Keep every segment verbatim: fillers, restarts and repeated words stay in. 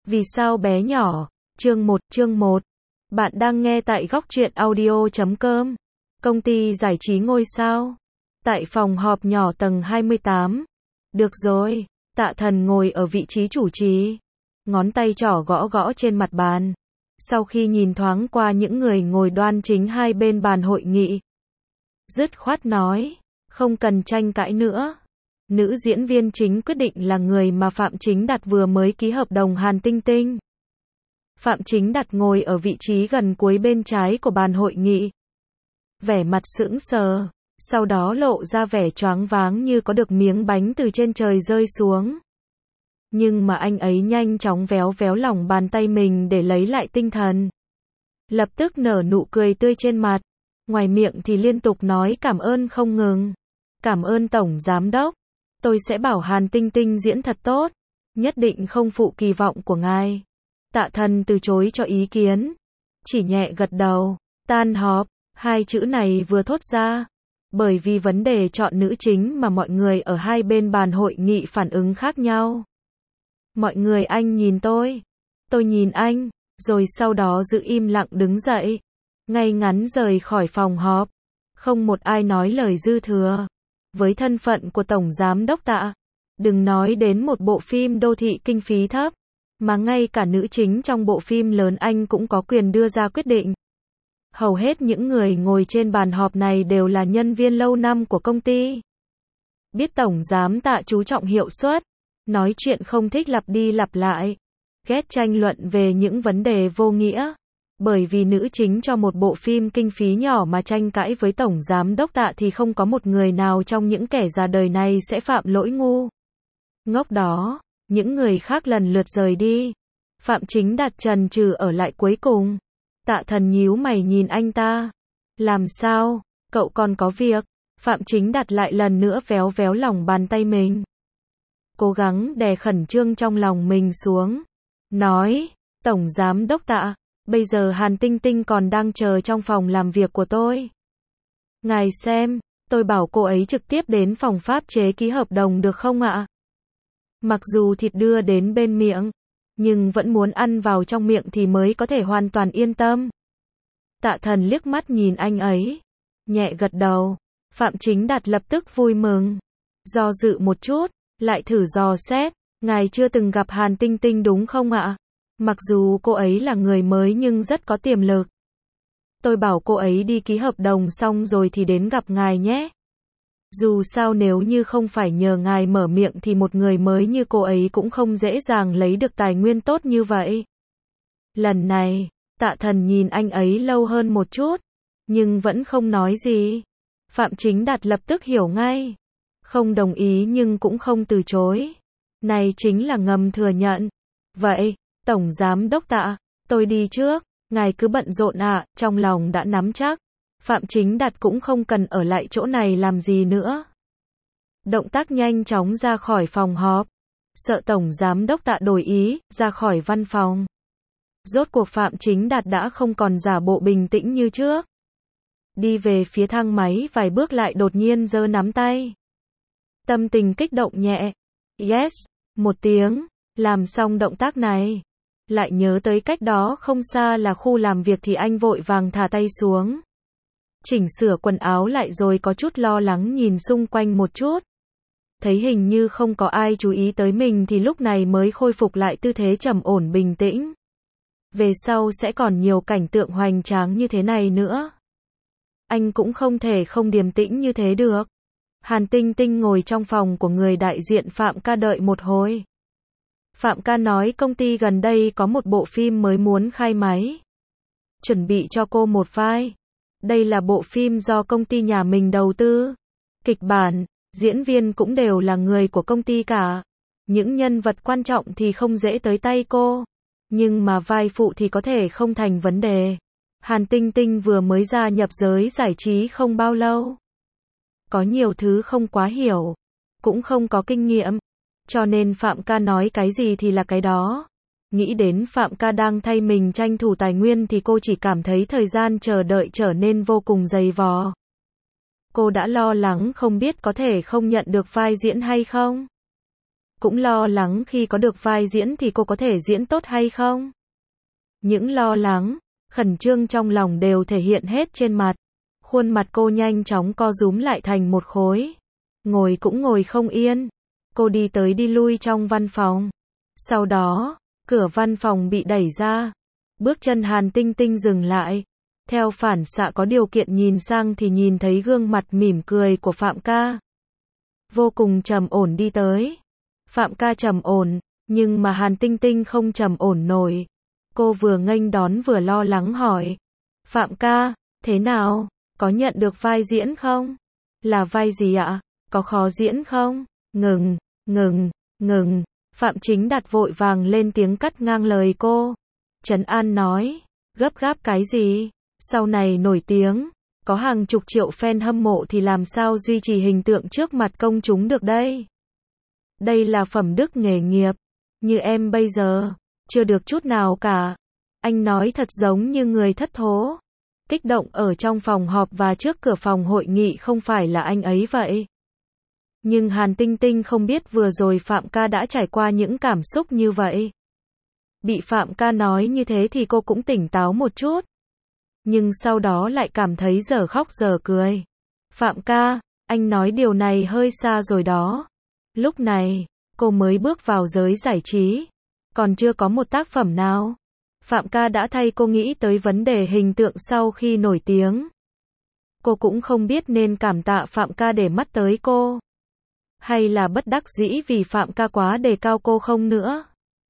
Vì sao bé nhỏ? Chương một, chương một. Bạn đang nghe tại góc truyện audio chấm com. Công ty giải trí ngôi sao. Tại phòng họp nhỏ tầng hai mươi tám. Được rồi, Tạ Thần ngồi ở vị trí chủ trì. Ngón tay trỏ gõ gõ trên mặt bàn. Sau khi nhìn thoáng qua những người ngồi đoan chính hai bên bàn hội nghị, dứt khoát nói, không cần tranh cãi nữa. Nữ diễn viên chính quyết định là người mà Phạm Chính Đạt vừa mới ký hợp đồng Hàn Tinh Tinh. Phạm Chính Đạt ngồi ở vị trí gần cuối bên trái của bàn hội nghị. Vẻ mặt sững sờ, sau đó lộ ra vẻ choáng váng như có được miếng bánh từ trên trời rơi xuống. Nhưng mà anh ấy nhanh chóng véo véo lòng bàn tay mình để lấy lại tinh thần. Lập tức nở nụ cười tươi trên mặt. Ngoài miệng thì liên tục nói cảm ơn không ngừng. Cảm ơn Tổng Giám Đốc. Tôi sẽ bảo Hàn Tinh Tinh diễn thật tốt. Nhất định không phụ kỳ vọng của ngài. Tạ Thần từ chối cho ý kiến. Chỉ nhẹ gật đầu. Tan họp. Hai chữ này vừa thốt ra. Bởi vì vấn đề chọn nữ chính mà mọi người ở hai bên bàn hội nghị phản ứng khác nhau. Mọi người anh nhìn tôi. Tôi nhìn anh. Rồi sau đó giữ im lặng đứng dậy. Ngay ngắn rời khỏi phòng họp. Không một ai nói lời dư thừa. Với thân phận của Tổng Giám Đốc Tạ, đừng nói đến một bộ phim đô thị kinh phí thấp, mà ngay cả nữ chính trong bộ phim lớn anh cũng có quyền đưa ra quyết định. Hầu hết những người ngồi trên bàn họp này đều là nhân viên lâu năm của công ty. Biết Tổng Giám Tạ chú trọng hiệu suất, nói chuyện không thích lặp đi lặp lại, ghét tranh luận về những vấn đề vô nghĩa. Bởi vì nữ chính cho một bộ phim kinh phí nhỏ mà tranh cãi với Tổng Giám Đốc Tạ thì không có một người nào trong những kẻ già đời này sẽ phạm lỗi ngu ngốc đó. Những người khác lần lượt rời đi. Phạm Chính Đạt chần chừ ở lại cuối cùng. Tạ Thần nhíu mày nhìn anh ta. Làm sao? Cậu còn có việc? Phạm Chính Đạt lại lần nữa véo véo lòng bàn tay mình. Cố gắng đè khẩn trương trong lòng mình xuống. Nói, Tổng Giám Đốc Tạ, bây giờ Hàn Tinh Tinh còn đang chờ trong phòng làm việc của tôi. Ngài xem, tôi bảo cô ấy trực tiếp đến phòng pháp chế ký hợp đồng được không ạ? Mặc dù thịt đưa đến bên miệng, nhưng vẫn muốn ăn vào trong miệng thì mới có thể hoàn toàn yên tâm. Tạ Thần liếc mắt nhìn anh ấy, nhẹ gật đầu. Phạm Chính Đạt lập tức vui mừng. Do dự một chút, lại thử dò xét, ngài chưa từng gặp Hàn Tinh Tinh đúng không ạ? Mặc dù cô ấy là người mới nhưng rất có tiềm lực. Tôi bảo cô ấy đi ký hợp đồng xong rồi thì đến gặp ngài nhé. Dù sao nếu như không phải nhờ ngài mở miệng thì một người mới như cô ấy cũng không dễ dàng lấy được tài nguyên tốt như vậy. Lần này, Tạ Thần nhìn anh ấy lâu hơn một chút, nhưng vẫn không nói gì. Phạm Chính Đạt lập tức hiểu ngay. Không đồng ý nhưng cũng không từ chối. Này chính là ngầm thừa nhận. Vậy, Tổng Giám Đốc Tạ, tôi đi trước, ngài cứ bận rộn ạ, à, trong lòng đã nắm chắc. Phạm Chính Đạt cũng không cần ở lại chỗ này làm gì nữa. Động tác nhanh chóng ra khỏi phòng họp. Sợ Tổng Giám Đốc Tạ đổi ý, ra khỏi văn phòng. Rốt cuộc Phạm Chính Đạt đã không còn giả bộ bình tĩnh như trước. Đi về phía thang máy vài bước lại đột nhiên giơ nắm tay. Tâm tình kích động nhẹ. Yes, một tiếng. Làm xong động tác này, lại nhớ tới cách đó không xa là khu làm việc thì anh vội vàng thả tay xuống. Chỉnh sửa quần áo lại rồi có chút lo lắng nhìn xung quanh một chút. Thấy hình như không có ai chú ý tới mình thì lúc này mới khôi phục lại tư thế trầm ổn bình tĩnh. Về sau sẽ còn nhiều cảnh tượng hoành tráng như thế này nữa. Anh cũng không thể không điềm tĩnh như thế được. Hàn Tinh Tinh ngồi trong phòng của người đại diện Phạm Ca đợi một hồi. Phạm Ca nói công ty gần đây có một bộ phim mới muốn khai máy. Chuẩn bị cho cô một file. Đây là bộ phim do công ty nhà mình đầu tư. Kịch bản, diễn viên cũng đều là người của công ty cả. Những nhân vật quan trọng thì không dễ tới tay cô. Nhưng mà vai phụ thì có thể không thành vấn đề. Hàn Tinh Tinh vừa mới gia nhập giới giải trí không bao lâu. Có nhiều thứ không quá hiểu. Cũng không có kinh nghiệm. Cho nên Phạm Ca nói cái gì thì là cái đó. Nghĩ đến Phạm Ca đang thay mình tranh thủ tài nguyên thì cô chỉ cảm thấy thời gian chờ đợi trở nên vô cùng dày vò. Cô đã lo lắng không biết có thể không nhận được vai diễn hay không. cũng lo lắng khi có được vai diễn thì cô có thể diễn tốt hay không. Những lo lắng, khẩn trương trong lòng đều thể hiện hết trên mặt. Khuôn mặt cô nhanh chóng co rúm lại thành một khối. Ngồi cũng ngồi không yên. Cô đi tới đi lui trong văn phòng. Sau đó, cửa văn phòng bị đẩy ra. Bước chân Hàn Tinh Tinh dừng lại. Theo phản xạ có điều kiện nhìn sang thì nhìn thấy gương mặt mỉm cười của Phạm ca. Vô cùng trầm ổn đi tới. Phạm ca trầm ổn, nhưng mà Hàn Tinh Tinh không trầm ổn nổi. Cô vừa nghênh đón vừa lo lắng hỏi. Phạm ca, thế nào? Có nhận được vai diễn không? Là vai gì ạ? Có khó diễn không? Ngừng, ngừng, ngừng. Phạm Chính Đạt vội vàng lên tiếng cắt ngang lời cô. Trấn An nói, gấp gáp cái gì? Sau này nổi tiếng, có hàng chục triệu fan hâm mộ thì làm sao duy trì hình tượng trước mặt công chúng được đây? Đây là phẩm đức nghề nghiệp. Như em bây giờ, chưa được chút nào cả. Anh nói thật giống như người thất thố. Kích động ở trong phòng họp và trước cửa phòng hội nghị không phải là anh ấy vậy. Nhưng Hàn Tinh Tinh không biết vừa rồi Phạm ca đã trải qua những cảm xúc như vậy. Bị Phạm ca nói như thế thì cô cũng tỉnh táo một chút. Nhưng sau đó lại cảm thấy dở khóc dở cười. Phạm ca, anh nói điều này hơi xa rồi đó. Lúc này, cô mới bước vào giới giải trí. Còn chưa có một tác phẩm nào. Phạm ca đã thay cô nghĩ tới vấn đề hình tượng sau khi nổi tiếng. Cô cũng không biết nên cảm tạ Phạm ca để mắt tới cô. Hay là bất đắc dĩ vì Phạm ca quá đề cao cô không nữa.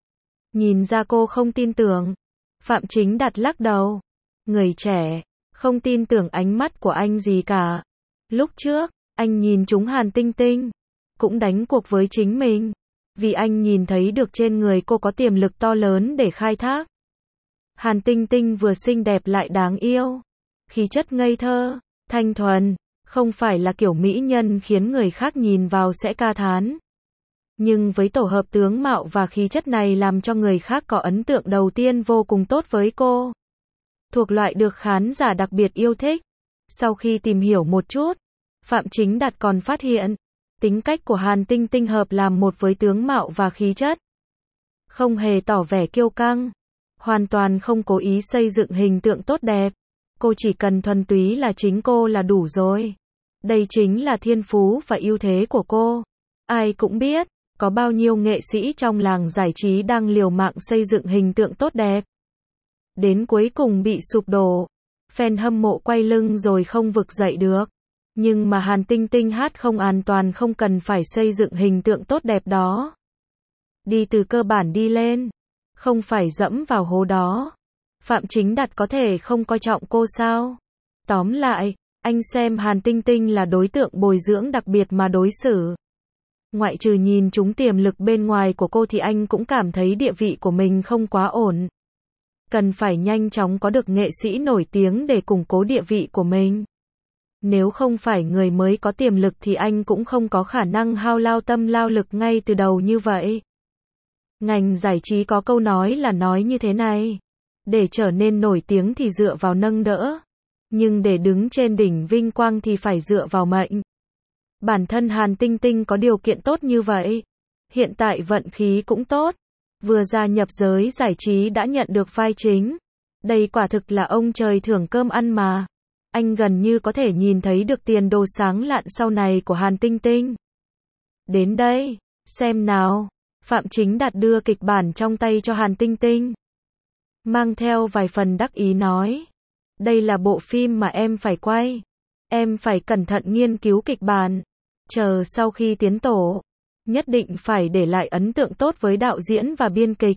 Nhìn ra cô không tin tưởng. Phạm Chính Đạt lắc đầu. Người trẻ, không tin tưởng ánh mắt của anh gì cả. Lúc trước, anh nhìn trúng Hàn Tinh Tinh. Cũng đánh cuộc với chính mình. Vì anh nhìn thấy được trên người cô có tiềm lực to lớn để khai thác. Hàn Tinh Tinh vừa xinh đẹp lại đáng yêu. Khí chất ngây thơ, thanh thuần, không phải là kiểu mỹ nhân khiến người khác nhìn vào sẽ ca thán. Nhưng với tổ hợp tướng mạo và khí chất này làm cho người khác có ấn tượng đầu tiên vô cùng tốt với cô. Thuộc loại được khán giả đặc biệt yêu thích. Sau khi tìm hiểu một chút, Phạm Chính Đạt còn phát hiện, tính cách của Hàn Tinh Tinh hợp làm một với tướng mạo và khí chất. Không hề tỏ vẻ kiêu căng. Hoàn toàn không cố ý xây dựng hình tượng tốt đẹp. Cô chỉ cần thuần túy là chính cô là đủ rồi. Đây chính là thiên phú và ưu thế của cô. Ai cũng biết, có bao nhiêu nghệ sĩ trong làng giải trí đang liều mạng xây dựng hình tượng tốt đẹp. Đến cuối cùng bị sụp đổ. Fan hâm mộ quay lưng rồi không vực dậy được. Nhưng mà Hàn Tinh Tinh hát không an toàn không cần phải xây dựng hình tượng tốt đẹp đó. Đi từ cơ bản đi lên. Không phải dẫm vào hố đó. Phạm Chính Đạt có thể không coi trọng cô sao? Tóm lại, anh xem Hàn Tinh Tinh là đối tượng bồi dưỡng đặc biệt mà đối xử. Ngoại trừ nhìn chúng tiềm lực bên ngoài của cô thì anh cũng cảm thấy địa vị của mình không quá ổn. Cần phải nhanh chóng có được nghệ sĩ nổi tiếng để củng cố địa vị của mình. Nếu không phải người mới có tiềm lực thì anh cũng không có khả năng hao lao tâm lao lực ngay từ đầu như vậy. Ngành giải trí có câu nói là nói như thế này. Để trở nên nổi tiếng thì dựa vào nâng đỡ. Nhưng để đứng trên đỉnh vinh quang thì phải dựa vào mệnh. Bản thân Hàn Tinh Tinh có điều kiện tốt như vậy. Hiện tại vận khí cũng tốt. Vừa gia nhập giới giải trí đã nhận được vai chính. Đây quả thực là ông trời thưởng cơm ăn mà. Anh gần như có thể nhìn thấy được tiền đồ sáng lạn sau này của Hàn Tinh Tinh. Đến đây, xem nào. Phạm Chính Đạt đưa kịch bản trong tay cho Hàn Tinh Tinh. Mang theo vài phần đắc ý nói. Đây là bộ phim mà em phải quay. Em phải cẩn thận nghiên cứu kịch bản. Chờ sau khi tiến tổ. Nhất định phải để lại ấn tượng tốt với đạo diễn và biên kịch.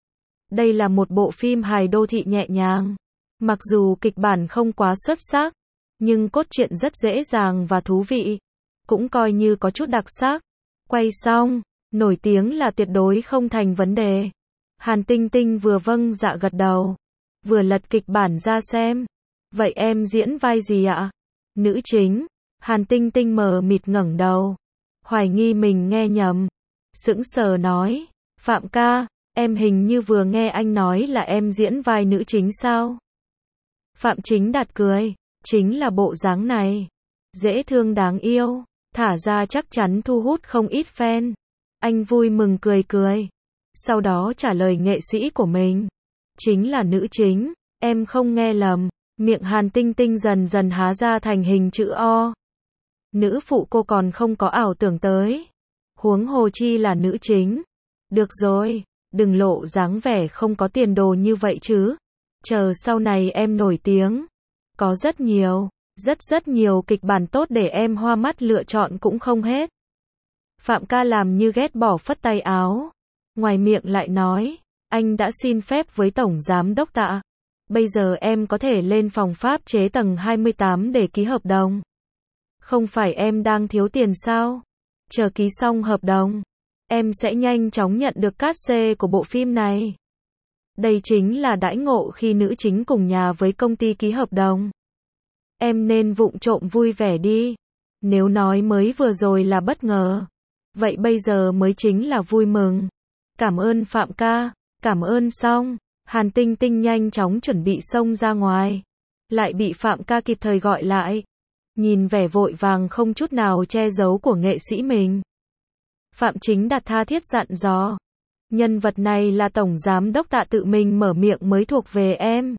Đây là một bộ phim hài đô thị nhẹ nhàng. Mặc dù kịch bản không quá xuất sắc. Nhưng cốt truyện rất dễ dàng và thú vị. Cũng coi như có chút đặc sắc. Quay xong. Nổi tiếng là tuyệt đối không thành vấn đề. Hàn Tinh Tinh vừa vâng dạ gật đầu. Vừa lật kịch bản ra xem. Vậy em diễn vai gì ạ? Nữ chính. Hàn Tinh Tinh mờ mịt ngẩng đầu. Hoài nghi mình nghe nhầm. Sững sờ nói. Phạm ca, em hình như vừa nghe anh nói là em diễn vai nữ chính sao? Phạm Chính Đạt cười. Chính là bộ dáng này. Dễ thương đáng yêu. Thả ra chắc chắn thu hút không ít fan. Anh vui mừng cười cười. Sau đó trả lời nghệ sĩ của mình. Chính là nữ chính, em không nghe lầm. Miệng Hàn Tinh Tinh dần dần há ra thành hình chữ O. Nữ phụ cô còn không có ảo tưởng tới. Huống hồ chi là nữ chính. Được rồi, đừng lộ dáng vẻ không có tiền đồ như vậy chứ. Chờ sau này em nổi tiếng. Có rất nhiều, rất rất nhiều kịch bản tốt để em hoa mắt lựa chọn cũng không hết. Phạm ca làm như ghét bỏ phất tay áo. Ngoài miệng lại nói, anh đã xin phép với Tổng Giám Đốc Tạ. Bây giờ em có thể lên phòng pháp chế tầng hai mươi tám để ký hợp đồng. Không phải em đang thiếu tiền sao? Chờ ký xong hợp đồng, em sẽ nhanh chóng nhận được cát xê của bộ phim này. Đây chính là đãi ngộ khi nữ chính cùng nhà với công ty ký hợp đồng. Em nên vụng trộm vui vẻ đi. Nếu nói mới vừa rồi là bất ngờ, vậy bây giờ mới chính là vui mừng. Cảm ơn Phạm ca, cảm ơn xong. Hàn Tinh Tinh nhanh chóng chuẩn bị xông ra ngoài. Lại bị Phạm ca kịp thời gọi lại. Nhìn vẻ vội vàng không chút nào che giấu của nghệ sĩ mình. Phạm Chính Đạt tha thiết dặn dò. Nhân vật này là Tổng Giám Đốc Tạ tự mình mở miệng mới thuộc về em.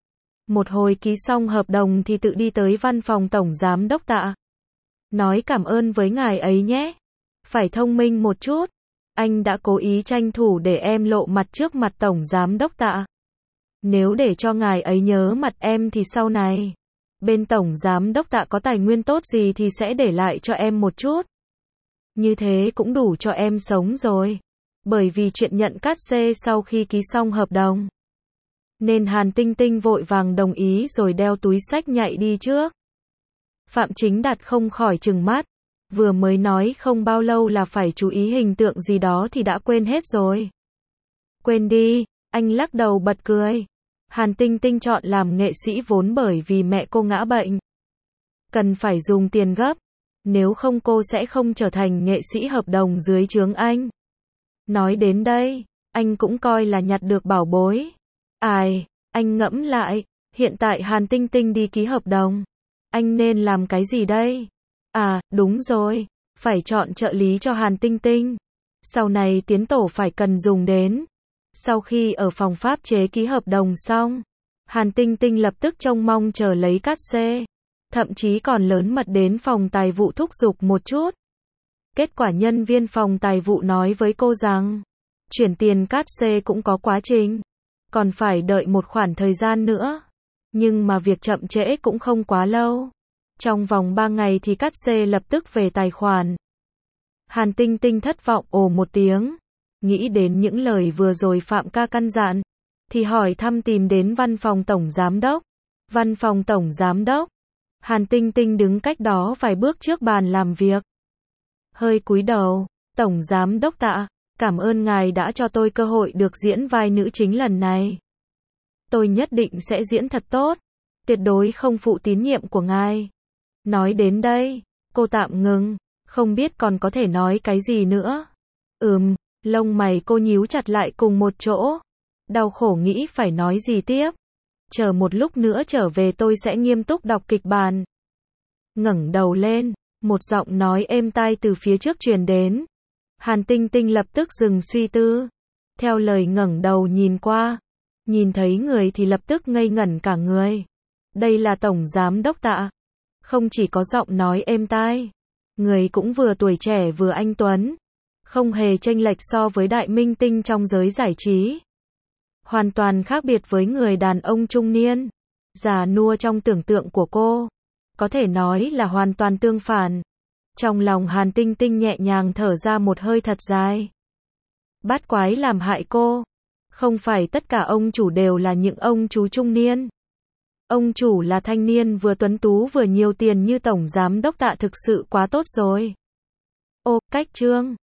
Một hồi ký xong hợp đồng thì tự đi tới văn phòng Tổng Giám Đốc Tạ. Nói cảm ơn với ngài ấy nhé. Phải thông minh một chút. Anh đã cố ý tranh thủ để em lộ mặt trước mặt Tổng Giám Đốc Tạ. Nếu để cho ngài ấy nhớ mặt em thì sau này, bên Tổng Giám Đốc Tạ có tài nguyên tốt gì thì sẽ để lại cho em một chút. Như thế cũng đủ cho em sống rồi. Bởi vì chuyện nhận cát xê sau khi ký xong hợp đồng, nên Hàn Tinh Tinh vội vàng đồng ý rồi đeo túi xách nhạy đi trước. Phạm Chính Đạt không khỏi trừng mắt. Vừa mới nói không bao lâu là phải chú ý hình tượng gì đó thì đã quên hết rồi. Quên đi, anh lắc đầu bật cười. Hàn Tinh Tinh chọn làm nghệ sĩ vốn bởi vì mẹ cô ngã bệnh. Cần phải dùng tiền gấp. Nếu không cô sẽ không trở thành nghệ sĩ hợp đồng dưới trướng anh. Nói đến đây, anh cũng coi là nhặt được bảo bối. Ai, anh ngẫm lại, hiện tại Hàn Tinh Tinh đi ký hợp đồng. Anh nên làm cái gì đây? À, đúng rồi, phải chọn trợ lý cho Hàn Tinh Tinh. Sau này tiến tổ phải cần dùng đến. Sau khi ở phòng pháp chế ký hợp đồng xong, Hàn Tinh Tinh lập tức trông mong chờ lấy cát xê. Thậm chí còn lớn mật đến phòng tài vụ thúc giục một chút. Kết quả nhân viên phòng tài vụ nói với cô rằng, chuyển tiền cát xê cũng có quá trình. Còn phải đợi một khoảng thời gian nữa. Nhưng mà việc chậm trễ cũng không quá lâu. Trong vòng ba ngày thì cát xê lập tức về tài khoản. Hàn Tinh Tinh thất vọng ồ một tiếng. Nghĩ đến những lời vừa rồi Phạm ca căn dặn. Thì hỏi thăm tìm đến văn phòng Tổng Giám Đốc. Văn phòng Tổng Giám Đốc. Hàn Tinh Tinh đứng cách đó vài bước trước bàn làm việc. Hơi cúi đầu. Tổng Giám Đốc Tạ, cảm ơn ngài đã cho tôi cơ hội được diễn vai nữ chính lần này. Tôi nhất định sẽ diễn thật tốt. Tuyệt đối không phụ tín nhiệm của ngài. Nói đến đây, cô tạm ngừng, không biết còn có thể nói cái gì nữa. Ừm, lông mày cô nhíu chặt lại cùng một chỗ. Đau khổ nghĩ phải nói gì tiếp. Chờ một lúc nữa trở về tôi sẽ nghiêm túc đọc kịch bản. Ngẩng đầu lên, một giọng nói êm tai từ phía trước truyền đến. Hàn Tinh Tinh lập tức dừng suy tư. Theo lời ngẩng đầu nhìn qua. Nhìn thấy người thì lập tức ngây ngẩn cả người. Đây là Tổng Giám Đốc Tạ. Không chỉ có giọng nói êm tai, người cũng vừa tuổi trẻ vừa anh tuấn. Không hề chênh lệch so với đại minh tinh trong giới giải trí. Hoàn toàn khác biệt với người đàn ông trung niên, già nua trong tưởng tượng của cô. Có thể nói là hoàn toàn tương phản. Trong lòng Hàn Tinh Tinh nhẹ nhàng thở ra một hơi thật dài. Bát quái làm hại cô. Không phải tất cả ông chủ đều là những ông chú trung niên. Ông chủ là thanh niên vừa tuấn tú vừa nhiều tiền như Tổng Giám Đốc Tạ thực sự quá tốt rồi. Ô, cách chương.